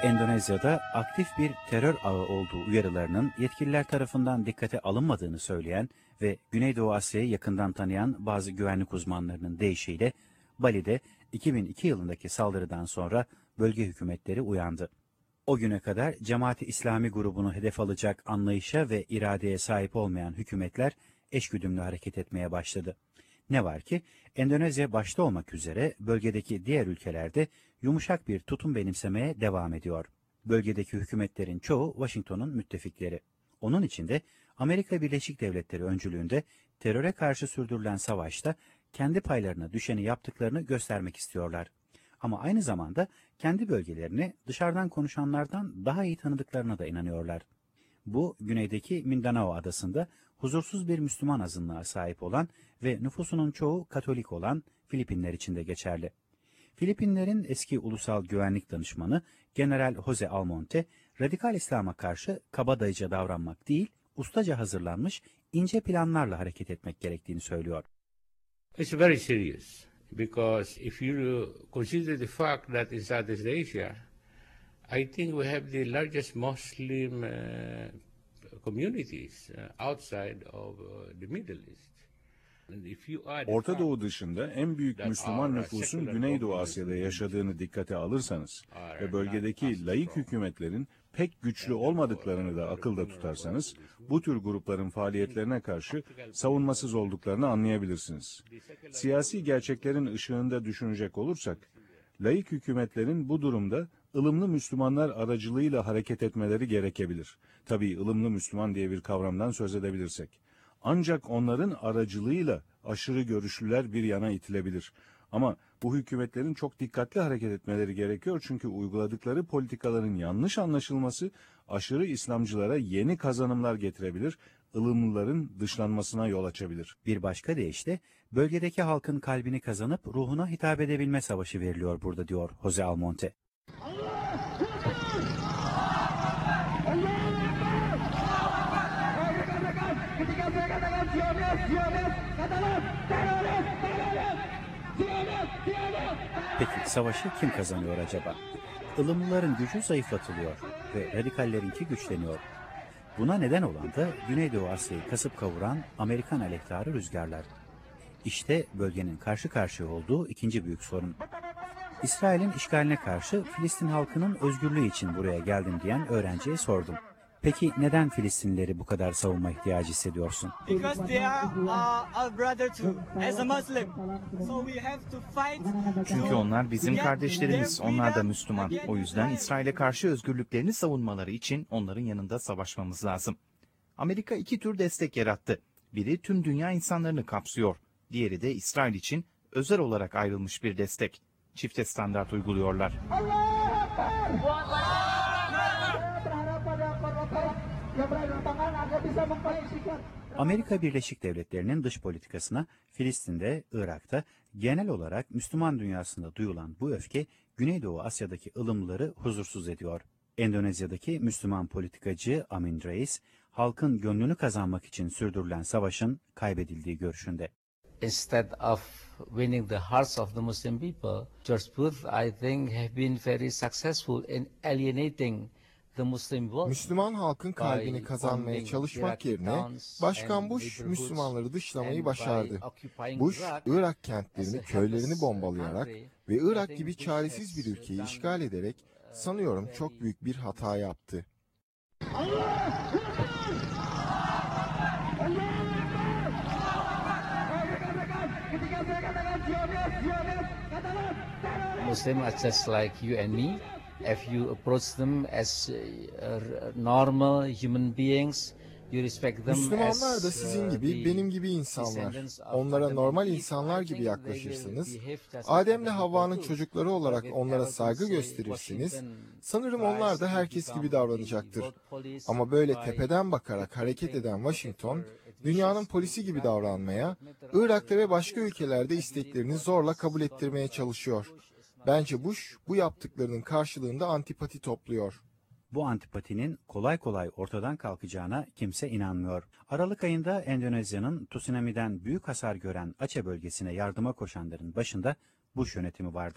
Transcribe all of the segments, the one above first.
Endonezya'da aktif bir terör ağı olduğu uyarılarının yetkililer tarafından dikkate alınmadığını söyleyen ve Güneydoğu Asya'yı yakından tanıyan bazı güvenlik uzmanlarının deyişiyle Bali'de 2002 yılındaki saldırıdan sonra bölge hükümetleri uyandı. O güne kadar Cemaat-i İslami grubunu hedef alacak anlayışa ve iradeye sahip olmayan hükümetler eşgüdümlü hareket etmeye başladı. Ne var ki Endonezya başta olmak üzere bölgedeki diğer ülkelerde yumuşak bir tutum benimsemeye devam ediyor. Bölgedeki hükümetlerin çoğu Washington'un müttefikleri. Onun için de Amerika Birleşik Devletleri öncülüğünde teröre karşı sürdürülen savaşta kendi paylarına düşeni yaptıklarını göstermek istiyorlar. Ama aynı zamanda kendi bölgelerini dışarıdan konuşanlardan daha iyi tanıdıklarına da inanıyorlar. Bu, güneydeki Mindanao adasında huzursuz bir Müslüman azınlığa sahip olan ve nüfusunun çoğu Katolik olan Filipinler için de geçerli. Filipinlerin eski ulusal güvenlik danışmanı General Jose Almonte, radikal İslam'a karşı kabadayıca davranmak değil, ustaca hazırlanmış ince planlarla hareket etmek gerektiğini söylüyor. It's very serious because if you consider the fact that in Southeast Asia, I think we have the largest Muslim communities outside of the Middle East. Orta Doğu dışında en büyük Müslüman nüfusun Güneydoğu Asya'da yaşadığını dikkate alırsanız ve bölgedeki laik hükümetlerin pek güçlü olmadıklarını da akılda tutarsanız, bu tür grupların faaliyetlerine karşı savunmasız olduklarını anlayabilirsiniz. Siyasi gerçeklerin ışığında düşünecek olursak, laik hükümetlerin bu durumda ılımlı Müslümanlar aracılığıyla hareket etmeleri gerekebilir. Tabii ılımlı Müslüman diye bir kavramdan söz edebilirsek. Ancak onların aracılığıyla aşırı görüşlüler bir yana itilebilir. Ama bu hükümetlerin çok dikkatli hareket etmeleri gerekiyor çünkü uyguladıkları politikaların yanlış anlaşılması aşırı İslamcılara yeni kazanımlar getirebilir, ılımlıların dışlanmasına yol açabilir. Bir başka deyişle bölgedeki halkın kalbini kazanıp ruhuna hitap edebilme savaşı veriliyor burada, diyor Jose Almonte. Peki savaşı kim kazanıyor acaba? Ilımlıların gücü zayıflatılıyor ve radikallerinki güçleniyor. Buna neden olan da Güneydoğu Asya'yı kasıp kavuran Amerikan aleyhtarı rüzgarlar. İşte bölgenin karşı karşıya olduğu ikinci büyük sorun. İsrail'in işgaline karşı Filistin halkının özgürlüğü için buraya geldim diyen öğrenciye sordum. Peki neden Filistinlileri bu kadar savunma ihtiyacı hissediyorsun? Çünkü onlar bizim kardeşlerimiz, onlar da Müslüman. O yüzden İsrail'e karşı özgürlüklerini savunmaları için onların yanında savaşmamız lazım. Amerika iki tür destek yarattı. Biri tüm dünya insanlarını kapsıyor. Diğeri de İsrail için özel olarak ayrılmış bir destek. Çifte standart uyguluyorlar. Amerika Birleşik Devletleri'nin dış politikasına Filistin'de, Irak'ta genel olarak Müslüman dünyasında duyulan bu öfke Güneydoğu Asya'daki ılımlıları huzursuz ediyor. Endonezya'daki Müslüman politikacı Amin Rais, halkın gönlünü kazanmak için sürdürülen savaşın kaybedildiği görüşünde. Instead of winning the hearts of the Muslim people, George Bush, I think, have been very successful in alienating Müslüman halkın kalbini kazanmaya çalışmak yerine Başkan Bush Müslümanları dışlamayı başardı. Bush, Irak kentlerini, köylerini bombalayarak ve Irak gibi çaresiz bir ülkeyi işgal ederek sanıyorum çok büyük bir hata yaptı. Muslims are just like you and me. If you approach them as normal human beings, you respect them. Müslümanlar da sizin gibi, benim gibi insanlar. Onlara normal insanlar gibi yaklaşırsınız. Adem'le Havva'nın çocukları olarak onlara saygı gösterirsiniz. Sanırım onlar da herkes gibi davranacaktır. Ama böyle tepeden bakarak hareket eden Washington, dünyanın polisi gibi davranmaya, Irak'ta ve başka ülkelerde isteklerini zorla kabul ettirmeye çalışıyor. Bence Bush bu yaptıklarının karşılığında antipati topluyor. Bu antipatinin kolay kolay ortadan kalkacağına kimse inanmıyor. Aralık ayında Endonezya'nın tsunami'den büyük hasar gören Aceh bölgesine yardıma koşanların başında Bush yönetimi vardı.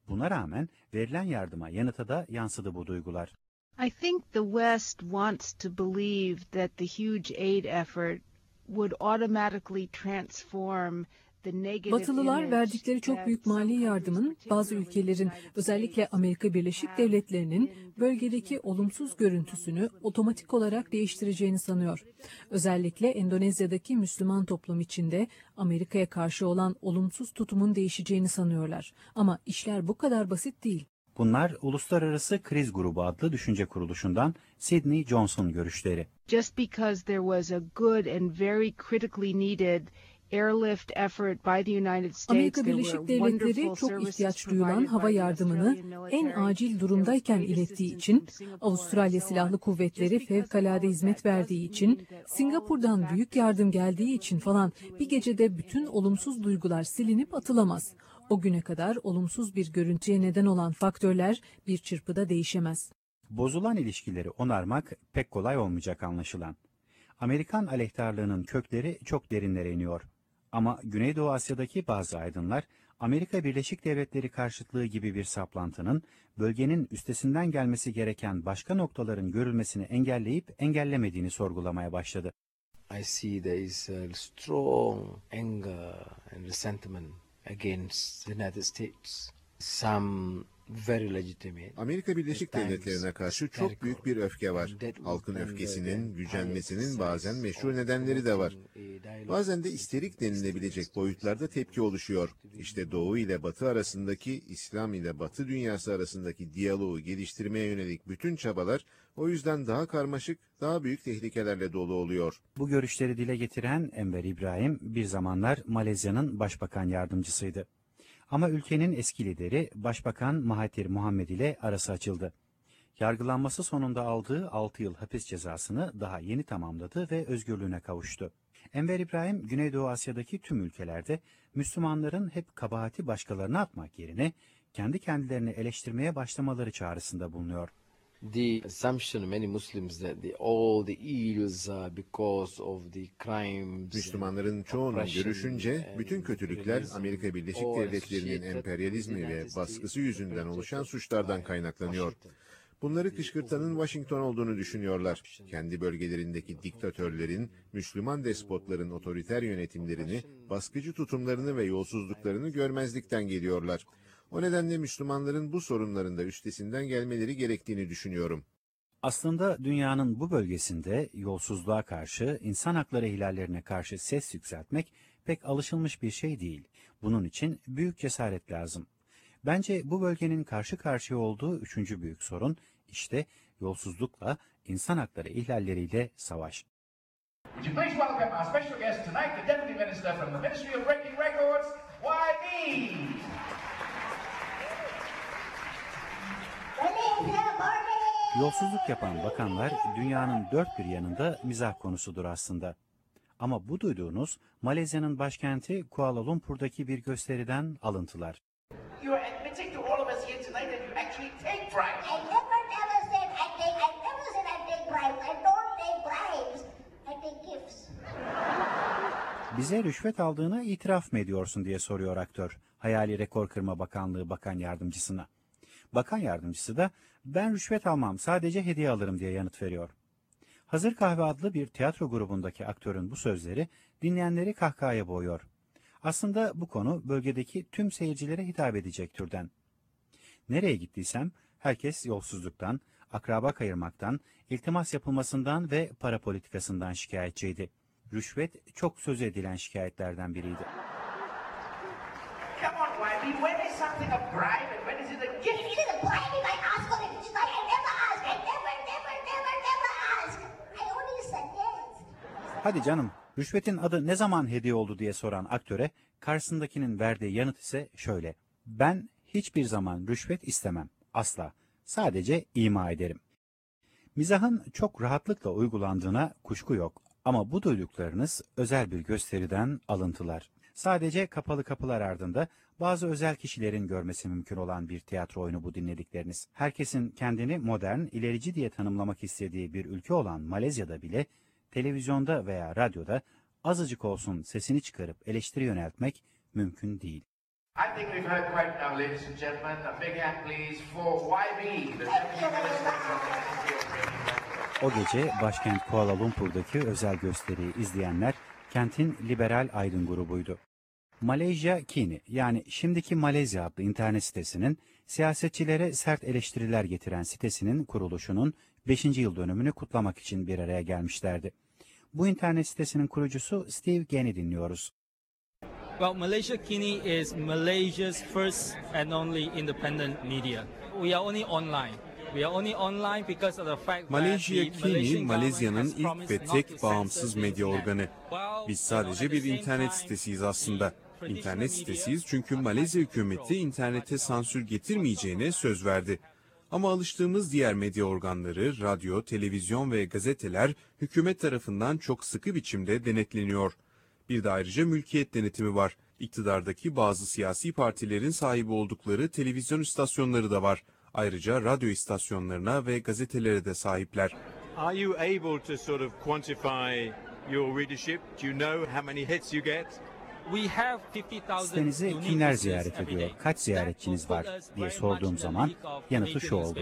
Buna rağmen verilen yardıma yanıta da yansıdı bu duygular. I think the West wants to believe that the huge aid effort would automatically transform the negative Batılılar image verdikleri çok that büyük some mali countries, yardımın bazı particularly ülkelerin, the United özellikle States, Amerika Birleşik have Devletleri'nin been bölgedeki olumsuz görüntüsünü otomatik olarak değiştireceğini sanıyor. Özellikle Endonezya'daki Müslüman toplum içinde Amerika'ya karşı olan olumsuz tutumun değişeceğini sanıyorlar. Ama işler bu kadar basit değil. Bunlar Uluslararası Kriz Grubu adlı düşünce kuruluşundan Sidney Johnson görüşleri. Just because there was a good and very critically needed airlift effort by the United States, Amerika there Birleşik were Devletleri wonderful çok services ihtiyaç duyulan provided hava by the yardımını Australian en military. acil durumdayken There was great ilettiği assistance için, from Singapore Avustralya and so on. Silahlı Kuvvetleri Just because of fevkalade all of hizmet that verdiği doesn't için, mean that all of the Singapur'dan büyük factors yardım that geldiği için falan bir gecede bütün olumsuz duygular silinip atılamaz. O güne kadar olumsuz bir görüntüye neden olan faktörler bir çırpıda değişemez. Bozulan ilişkileri onarmak pek kolay olmayacak anlaşılan. Amerikan aleyhtarlığının kökleri çok derinlere iniyor. Ama Güneydoğu Asya'daki bazı aydınlar, Amerika Birleşik Devletleri karşıtlığı gibi bir saplantının, bölgenin üstesinden gelmesi gereken başka noktaların görülmesini engelleyip engellemediğini sorgulamaya başladı. I see there is a strong anger and resentment against the United States. Some very legitimate. Amerika Birleşik Devletleri'ne karşı çok büyük bir öfke var. Halkın öfkesinin, gücenmesinin bazen meşru nedenleri de var. Bazen de isterik denilebilecek boyutlarda tepki oluşuyor. İşte Doğu ile Batı arasındaki, İslam ile Batı dünyası arasındaki diyaloğu geliştirmeye yönelik bütün çabalar o yüzden daha karmaşık, daha büyük tehlikelerle dolu oluyor. Bu görüşleri dile getiren Enver İbrahim bir zamanlar Malezya'nın başbakan yardımcısıydı. Ama ülkenin eski lideri Başbakan Mahathir Muhammed ile arası açıldı. Yargılanması sonunda aldığı 6 yıl hapis cezasını daha yeni tamamladı ve özgürlüğüne kavuştu. Enver İbrahim, Güneydoğu Asya'daki tüm ülkelerde Müslümanların hep kabahati başkalarına atmak yerine kendi kendilerini eleştirmeye başlamaları çağrısında bulunuyor. The assumption of many Muslims that all the evils are because of the crimes. Müslümanların çoğunun görüşünce bütün kötülükler Amerika Birleşik Devletleri'nin emperyalizmi ve baskısı yüzünden oluşan suçlardan kaynaklanıyor. Bunları kışkırtanın Washington olduğunu düşünüyorlar. Kendi bölgelerindeki diktatörlerin, Müslüman despotların otoriter yönetimlerini, baskıcı tutumlarını ve yolsuzluklarını görmezlikten geliyorlar. O nedenle Müslümanların bu sorunların da üstesinden gelmeleri gerektiğini düşünüyorum. Aslında dünyanın bu bölgesinde yolsuzluğa karşı, insan hakları ihlallerine karşı ses yükseltmek pek alışılmış bir şey değil. Bunun için büyük cesaret lazım. Bence bu bölgenin karşı karşıya olduğu üçüncü büyük sorun, işte yolsuzlukla, insan hakları ihlalleriyle savaş. Would you please welcome our special guest tonight, the Deputy Minister from the Ministry of Breaking Records, YB. Yolsuzluk yapan bakanlar dünyanın dört bir yanında mizah konusudur aslında. Ama bu duyduğunuz Malezya'nın başkenti Kuala Lumpur'daki bir gösteriden alıntılar. You are admitting to all of us here tonight that you actually take bribes. I never said I take. I never said I take bribes. I don't take bribes. I take gifts. Bize rüşvet aldığına itiraf mı ediyorsun diye soruyor aktör, Hayali Rekor Kırma Bakanlığı Bakan Yardımcısına. Bakan Yardımcısı da ben rüşvet almam, sadece hediye alırım diye yanıt veriyor. Hazır Kahve adlı bir tiyatro grubundaki aktörün bu sözleri dinleyenleri kahkahaya boğuyor. Aslında bu konu bölgedeki tüm seyircilere hitap edecek türden. Nereye gittiysem herkes yolsuzluktan, akraba kayırmaktan, iltimas yapılmasından ve para politikasından şikayetçiydi. Rüşvet çok söz edilen şikayetlerden biriydi. Come on, YB, when is something a bribe and when is it a gift? It is a bribe if I ask for it. It's like I never ask. I never ask. I only suggest. Hadi canım, rüşvetin adı ne zaman hediye oldu diye soran aktöre karşısındakinin verdiği yanıt ise şöyle: ben hiçbir zaman rüşvet istemem, asla, sadece ima ederim. Mizahın çok rahatlıkla uygulandığına kuşku yok ama bu duyduklarınız özel bir gösteriden alıntılar. Sadece kapalı kapılar ardında bazı özel kişilerin görmesi mümkün olan bir tiyatro oyunu bu dinledikleriniz. Herkesin kendini modern, ilerici diye tanımlamak istediği bir ülke olan Malezya'da bile televizyonda veya radyoda azıcık olsun sesini çıkarıp eleştiri yöneltmek mümkün değil. I think we've heard quite now, ladies and gentlemen. A big hand, please, for YB, the Deputy Minister from the Ministry of Training. O gece başkent Kuala Lumpur'daki özel gösteriyi izleyenler kentin liberal aydın grubuydu. Malaysia Kini, yani şimdiki Malezya adlı internet sitesinin siyasetçilere sert eleştiriler getiren sitesinin kuruluşunun 5. yıl dönümünü kutlamak için bir araya gelmişlerdi. Bu internet sitesinin kurucusu Steve Gen'i dinliyoruz. Well, Malaysia Kini is Malaysia's first and only independent media. We are only online. Malaysia Kini, Malezya'nın ilk ve tek bağımsız medya organı. Biz sadece bir internet sitesiyiz aslında. İnternet sitesiyiz çünkü Malezya hükümeti internete sansür getirmeyeceğine söz verdi. Ama alıştığımız diğer medya organları, radyo, televizyon ve gazeteler hükümet tarafından çok sıkı biçimde denetleniyor. Bir de ayrıca mülkiyet denetimi var. İktidardaki bazı siyasi partilerin sahibi oldukları televizyon istasyonları da var. Ayrıca radyo istasyonlarına ve gazetelere de sahipler. Are you able to sort of quantify your readership? Do you know how many hits you get? Sitenizi kimler ziyaret ediyor, kaç ziyaretçiniz var diye sorduğum zaman yanıtı şu oldu.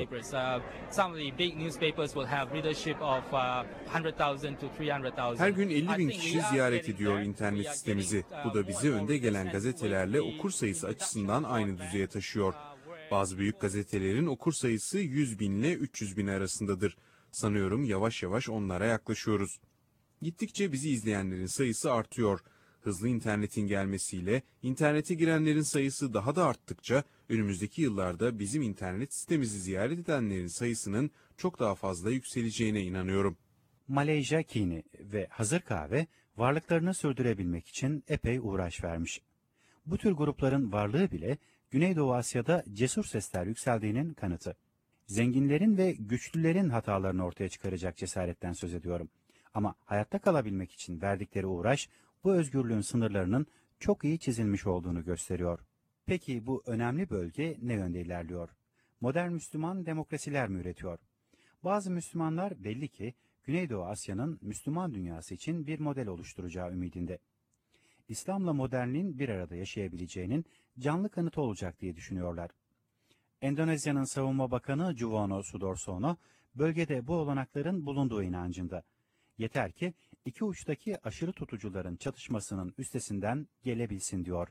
Her gün 50 bin kişi ziyaret ediyor internet sitemizi. Bu da bizi önde gelen gazetelerle okur sayısı açısından aynı düzeye taşıyor. Bazı büyük gazetelerin okur sayısı 100 bin ile 300 bin arasındadır. Sanıyorum yavaş yavaş onlara yaklaşıyoruz. Gittikçe bizi izleyenlerin sayısı artıyor. Hızlı internetin gelmesiyle internete girenlerin sayısı daha da arttıkça önümüzdeki yıllarda bizim internet sitemizi ziyaret edenlerin sayısının çok daha fazla yükseleceğine inanıyorum. Malaysia Kini ve Hazır Kahve varlıklarını sürdürebilmek için epey uğraş vermiş. Bu tür grupların varlığı bile Güneydoğu Asya'da cesur sesler yükseldiğinin kanıtı. Zenginlerin ve güçlülerin hatalarını ortaya çıkaracak cesaretten söz ediyorum. Ama hayatta kalabilmek için verdikleri uğraş bu özgürlüğün sınırlarının çok iyi çizilmiş olduğunu gösteriyor. Peki bu önemli bölge ne yönde ilerliyor? Modern Müslüman demokrasiler mi üretiyor? Bazı Müslümanlar belli ki Güneydoğu Asya'nın Müslüman dünyası için bir model oluşturacağı ümidinde. İslam'la modernliğin bir arada yaşayabileceğinin canlı kanıtı olacak diye düşünüyorlar. Endonezya'nın Savunma Bakanı Juwono Sudarsono, bölgede bu olanakların bulunduğu inancında. Yeter ki iki uçtaki aşırı tutucuların çatışmasının üstesinden gelebilsin diyor.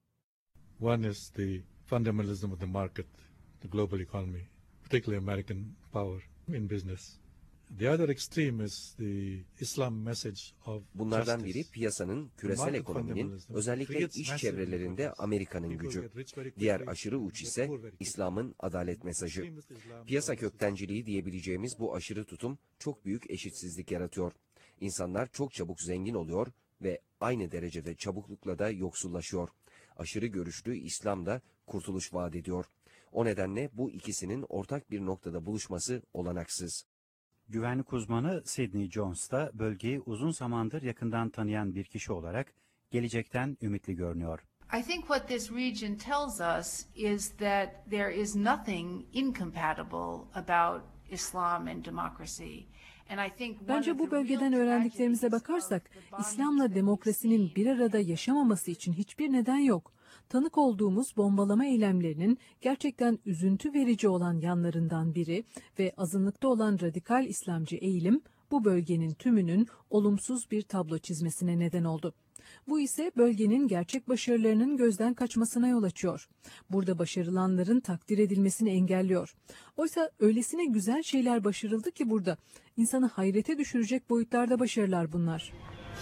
One is the fundamentalism of the market, the global economy, particularly American power in business. The other extreme is the Islam message of Bunlardan biri piyasanın, küresel ekonominin, özellikle iş çevrelerinde Amerika'nın gücü. Diğer aşırı uç ise İslam'ın adalet mesajı. Piyasa köktenciliği diyebileceğimiz bu aşırı tutum çok büyük eşitsizlik yaratıyor. İnsanlar çok çabuk zengin oluyor ve aynı derecede çabuklukla da yoksullaşıyor. Aşırı görüşlü İslam da kurtuluş vaat ediyor. O nedenle bu ikisinin ortak bir noktada buluşması olanaksız. Güvenlik uzmanı Sidney Jones da bölgeyi uzun zamandır yakından tanıyan bir kişi olarak gelecekten ümitli görünüyor. I think what this region tells us is that there is nothing incompatible about Islam and democracy. Bence bu bölgeden öğrendiklerimize bakarsak, İslam'la demokrasinin bir arada yaşamaması için hiçbir neden yok. Tanık olduğumuz bombalama eylemlerinin gerçekten üzüntü verici olan yanlarından biri ve azınlıkta olan radikal İslamcı eğilim, bu bölgenin tümünün olumsuz bir tablo çizmesine neden oldu. Bu ise bölgenin gerçek başarılarının gözden kaçmasına yol açıyor. Burada başarılanların takdir edilmesini engelliyor. Oysa öylesine güzel şeyler başarıldı ki burada. İnsanı hayrete düşürecek boyutlarda başarılar bunlar.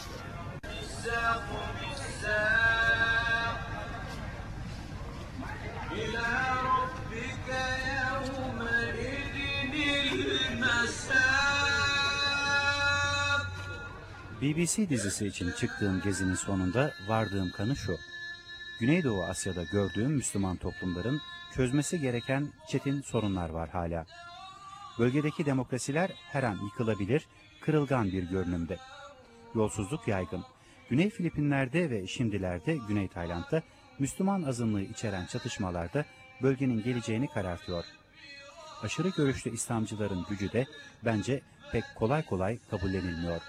BBC dizisi için çıktığım gezinin sonunda vardığım kanı şu. Güneydoğu Asya'da gördüğüm Müslüman toplumların çözmesi gereken çetin sorunlar var hala. Bölgedeki demokrasiler her an yıkılabilir, kırılgan bir görünümde. Yolsuzluk yaygın. Güney Filipinler'de ve şimdilerde Güney Tayland'da Müslüman azınlığı içeren çatışmalarda bölgenin geleceğini karartıyor. Aşırı görüşlü İslamcıların gücü de bence pek kolay kolay kabullenilmiyor.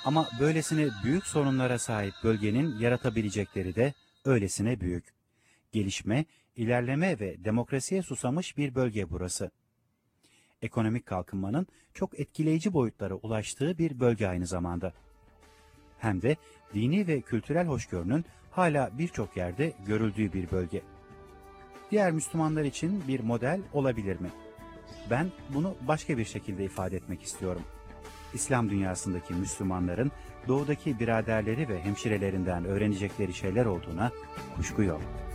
Ama böylesine büyük sorunlara sahip bölgenin yaratabilecekleri de öylesine büyük. Gelişme, ilerleme ve demokrasiye susamış bir bölge burası. Ekonomik kalkınmanın çok etkileyici boyutlara ulaştığı bir bölge aynı zamanda. Hem de dini ve kültürel hoşgörünün hala birçok yerde görüldüğü bir bölge. Diğer Müslümanlar için bir model olabilir mi? Ben bunu başka bir şekilde ifade etmek istiyorum. İslam dünyasındaki Müslümanların doğudaki biraderleri ve hemşirelerinden öğrenecekleri şeyler olduğuna kuşku yok.